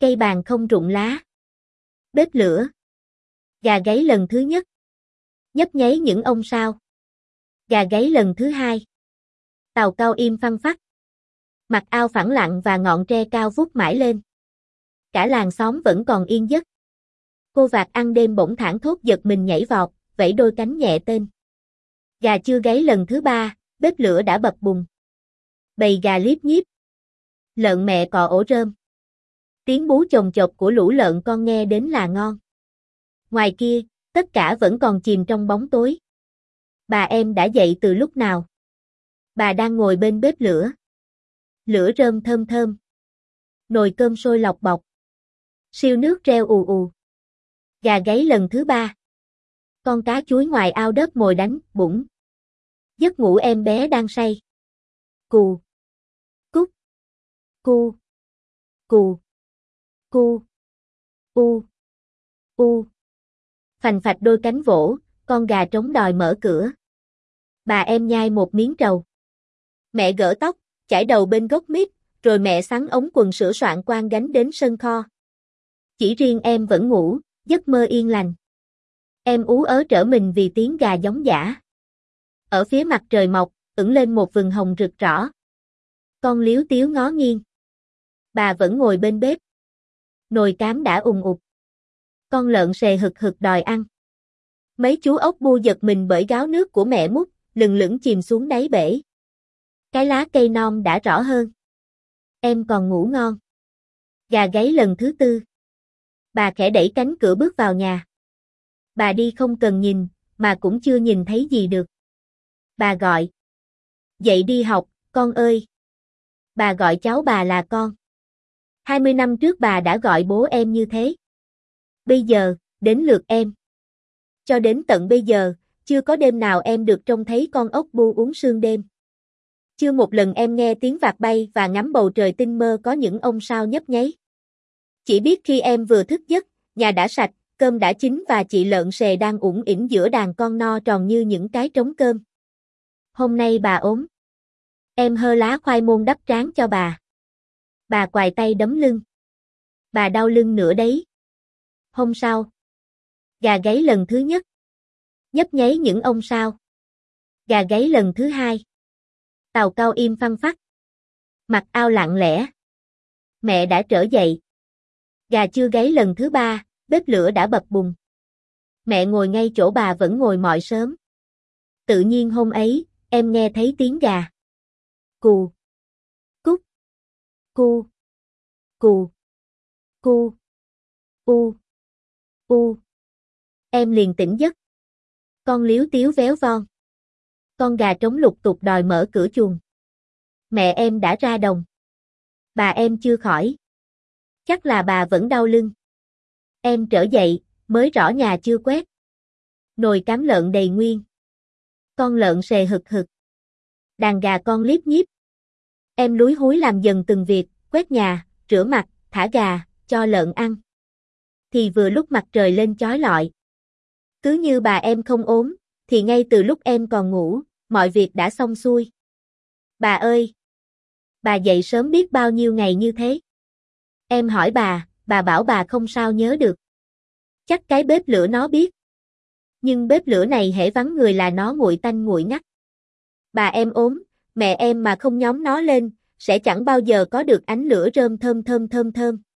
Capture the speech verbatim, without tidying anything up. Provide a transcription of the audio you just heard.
Cây bàn không rụng lá. Bếp lửa. Gà gáy lần thứ nhất. Nhấp nháy những ông sao. Gà gáy lần thứ hai. Tàu cao im phăng phắc. Mặt ao phẳng lặng và ngọn tre cao vút mãi lên. Cả làng xóm vẫn còn yên giấc. Cô vạc ăn đêm bỗng thảng thốt giật mình nhảy vọt, vẫy đôi cánh nhẹ tên. Gà chưa gáy lần thứ ba, bếp lửa đã bập bùng. Bầy gà liếp nhíp. Lợn mẹ cò ổ rơm. Tiếng bú chồng chộc của lũ lợn con nghe đến là ngon. Ngoài kia, tất cả vẫn còn chìm trong bóng tối. Bà em đã dậy từ lúc nào? Bà đang ngồi bên bếp lửa. Lửa rơm thơm thơm. Nồi cơm sôi lọc bọc. Siêu nước reo ù ù. Gà gáy lần thứ ba. Con cá chuối ngoài ao đất mồi đánh, bủng. Giấc ngủ em bé đang say. Cù. Cúc. Cu. Cù. Cu. U. U. Phành phạch đôi cánh vỗ, con gà trống đòi mở cửa. Bà em nhai một miếng trầu. Mẹ gỡ tóc, chải đầu bên gốc mít, rồi mẹ xắn ống quần sửa soạn quang gánh đến sân kho. Chỉ riêng em vẫn ngủ, giấc mơ yên lành. Em ú ớ trở mình vì tiếng gà gióng giã. Ở phía mặt trời mọc, ửng lên một vừng hồng rực rỡ. Con liếu tiếu ngó nghiêng. Bà vẫn ngồi bên bếp. Nồi cám đã ùn ụt. Con lợn sề hực hực đòi ăn. Mấy chú ốc bu giật mình bởi gáo nước của mẹ múc, lừng lững chìm xuống đáy bể. Cái lá cây non đã rõ hơn. Em còn ngủ ngon. Gà gáy lần thứ tư. Bà khẽ đẩy cánh cửa bước vào nhà. Bà đi không cần nhìn, mà cũng chưa nhìn thấy gì được. Bà gọi. Dậy đi học, con ơi. Bà gọi cháu bà là con. hai mươi năm trước bà đã gọi bố em như thế. Bây giờ, đến lượt em. Cho đến tận bây giờ, chưa có đêm nào em được trông thấy con ốc bu uống sương đêm. Chưa một lần em nghe tiếng vạc bay và ngắm bầu trời tinh mơ có những ông sao nhấp nháy. Chỉ biết khi em vừa thức giấc, nhà đã sạch, cơm đã chín và chị lợn sề đang ủng ỉn giữa đàn con no tròn như những cái trống cơm. Hôm nay bà ốm. Em hơ lá khoai môn đắp trán cho bà. Bà quài tay đấm lưng. Bà đau lưng nữa đấy. Hôm sau. Gà gáy lần thứ nhất. Nhấp nháy những ông sao. Gà gáy lần thứ hai. Tàu cao im phăng phắc. Mặt ao lặng lẽ. Mẹ đã trở dậy. Gà chưa gáy lần thứ ba, bếp lửa đã bập bùng. Mẹ ngồi ngay chỗ bà vẫn ngồi mọi sớm. Tự nhiên hôm ấy, em nghe thấy tiếng gà. Cù. Cúc. Cu. Cù. Cu. U. U. Em liền tỉnh giấc. Con liếu tiếu véo von. Con gà trống lục tục đòi mở cửa chuồng. Mẹ em đã ra đồng. Bà em chưa khỏi. Chắc là bà vẫn đau lưng. Em trở dậy, mới rõ nhà chưa quét. Nồi cám lợn đầy nguyên. Con lợn sề hực hực. Đàn gà con liếp nhíp. Em lúi húi làm dần từng việc, quét nhà, rửa mặt, thả gà, cho lợn ăn. Thì vừa lúc mặt trời lên chói lọi. Cứ như bà em không ốm, thì ngay từ lúc em còn ngủ, mọi việc đã xong xuôi. Bà ơi! Bà dậy sớm biết bao nhiêu ngày như thế. Em hỏi bà, bà bảo bà không sao nhớ được. Chắc cái bếp lửa nó biết. Nhưng bếp lửa này hễ vắng người là nó nguội tanh nguội ngắt. Bà em ốm, mẹ em mà không nhóm nó lên, sẽ chẳng bao giờ có được ánh lửa rơm thơm thơm thơm thơm.